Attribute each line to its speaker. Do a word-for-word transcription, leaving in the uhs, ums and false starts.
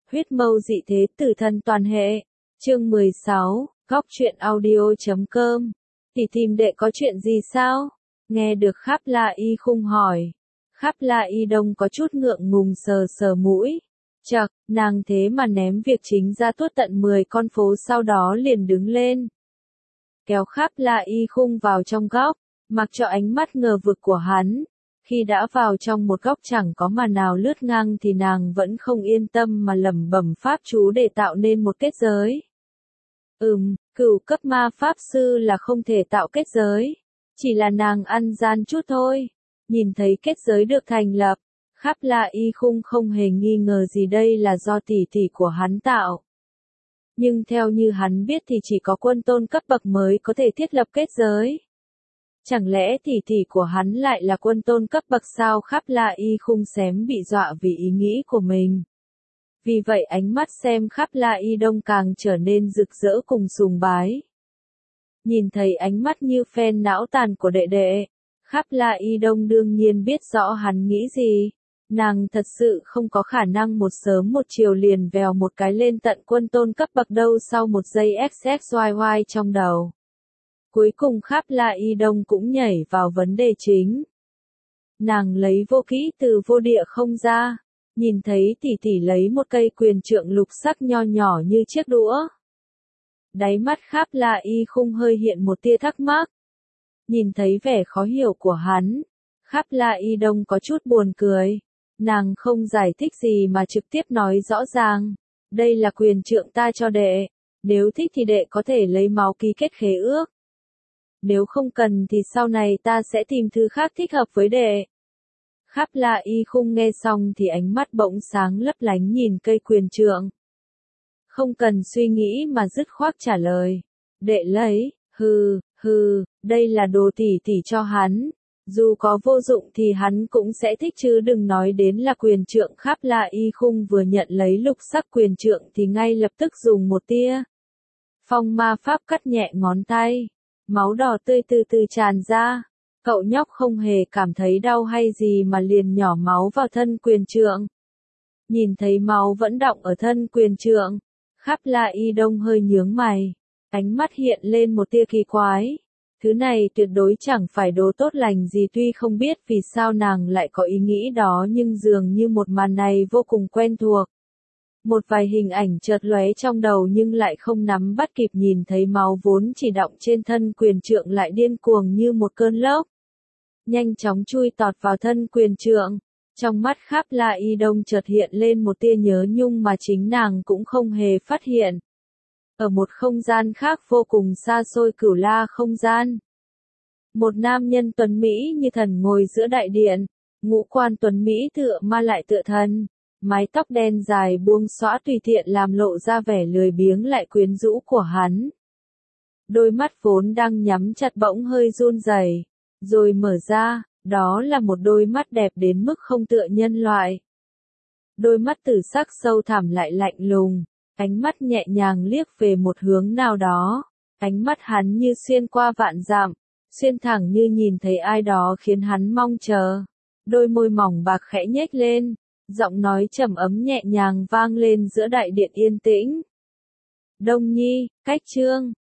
Speaker 1: Huyết mâu dị thế tử thân toàn hệ. Chương mười sáu, góc truyện audio chấm com. Tỷ tìm đệ có chuyện gì sao? Nghe được Kháp La Y Khung hỏi. Kháp La Y Đông có chút ngượng ngùng sờ sờ mũi. Chậc, nàng thế mà ném việc chính ra tuốt tận mười con phố sau đó liền đứng lên. Kéo Kháp La Y Khung vào trong góc, mặc cho ánh mắt ngờ vực của hắn. Khi đã vào trong một góc chẳng có mà nào lướt ngang thì nàng vẫn không yên tâm mà lẩm bẩm pháp chú để tạo nên một kết giới. Ừm, cửu cấp ma pháp sư là không thể tạo kết giới. Chỉ là nàng ăn gian chút thôi. Nhìn thấy kết giới được thành lập, Kháp La Y Khung không hề nghi ngờ gì đây là do tỷ tỷ của hắn tạo. Nhưng theo như hắn biết thì chỉ có quân tôn cấp bậc mới có thể thiết lập kết giới. Chẳng lẽ tỷ tỷ của hắn lại là quân tôn cấp bậc sao? Kháp La Y Khung xém bị dọa vì ý nghĩ của mình. Vì vậy ánh mắt xem Kháp La Y Đông càng trở nên rực rỡ cùng sùng bái. Nhìn thấy ánh mắt như phen não tàn của đệ đệ, Kháp La Y Đông đương nhiên biết rõ hắn nghĩ gì. Nàng thật sự không có khả năng một sớm một chiều liền vèo một cái lên tận quân tôn cấp bậc đâu. Sau một giây xxyy trong đầu. Cuối cùng Kháp La Y Đông cũng nhảy vào vấn đề chính. Nàng lấy vô kỹ từ vô địa không ra, nhìn thấy tỷ tỷ lấy một cây quyền trượng lục sắc nho nhỏ như chiếc đũa. Đáy mắt Kháp La Y Khung hơi hiện một tia thắc mắc. Nhìn thấy vẻ khó hiểu của hắn, Kháp La Y Đông có chút buồn cười. Nàng không giải thích gì mà trực tiếp nói rõ ràng. Đây là quyền trượng ta cho đệ. Nếu thích thì đệ có thể lấy máu ký kết khế ước. Nếu không cần thì sau này ta sẽ tìm thứ khác thích hợp với đệ. Kháp La Y Khung nghe xong thì ánh mắt bỗng sáng lấp lánh nhìn cây quyền trượng. Không cần suy nghĩ mà dứt khoát trả lời. Đệ lấy, hừ, hừ, đây là đồ tỷ tỷ cho hắn. Dù có vô dụng thì hắn cũng sẽ thích chứ đừng nói đến là quyền trượng. Kháp La Y Khung vừa nhận lấy lục sắc quyền trượng thì ngay lập tức dùng một tia phong ma pháp cắt nhẹ ngón tay. Máu đỏ tươi từ từ tràn ra. Cậu nhóc không hề cảm thấy đau hay gì mà liền nhỏ máu vào thân quyền trượng. Nhìn thấy máu vẫn đọng ở thân quyền trượng, Kháp La Y Đông hơi nhướng mày. Ánh mắt hiện lên một tia kỳ quái. Thứ này tuyệt đối chẳng phải đồ tốt lành gì. Tuy không biết vì sao nàng lại có ý nghĩ đó nhưng dường như một màn này vô cùng quen thuộc. Một vài hình ảnh chợt lóe trong đầu nhưng lại không nắm bắt kịp. Nhìn thấy máu vốn chỉ đọng trên thân quyền trượng lại điên cuồng như một cơn lốc. Nhanh chóng chui tọt vào thân quyền trượng. Trong mắt Kháp La Y Đông chợt hiện lên một tia nhớ nhung mà chính nàng cũng không hề phát hiện. Ở một không gian khác vô cùng xa xôi, Cửu La không gian. Một nam nhân tuấn Mỹ như thần ngồi giữa đại điện. Ngũ quan tuấn Mỹ tựa ma lại tựa thần. Mái tóc đen dài buông xõa tùy tiện làm lộ ra vẻ lười biếng lại quyến rũ của hắn. Đôi mắt vốn đang nhắm chặt bỗng hơi run rẩy, rồi mở ra, đó là một đôi mắt đẹp đến mức không tựa nhân loại. Đôi mắt tử sắc sâu thẳm lại lạnh lùng, ánh mắt nhẹ nhàng liếc về một hướng nào đó. Ánh mắt hắn như xuyên qua vạn dặm, xuyên thẳng như nhìn thấy ai đó khiến hắn mong chờ. Đôi môi mỏng bạc khẽ nhếch lên. Giọng nói trầm ấm nhẹ nhàng vang lên giữa đại điện yên tĩnh. Đông Nhi, cách chương.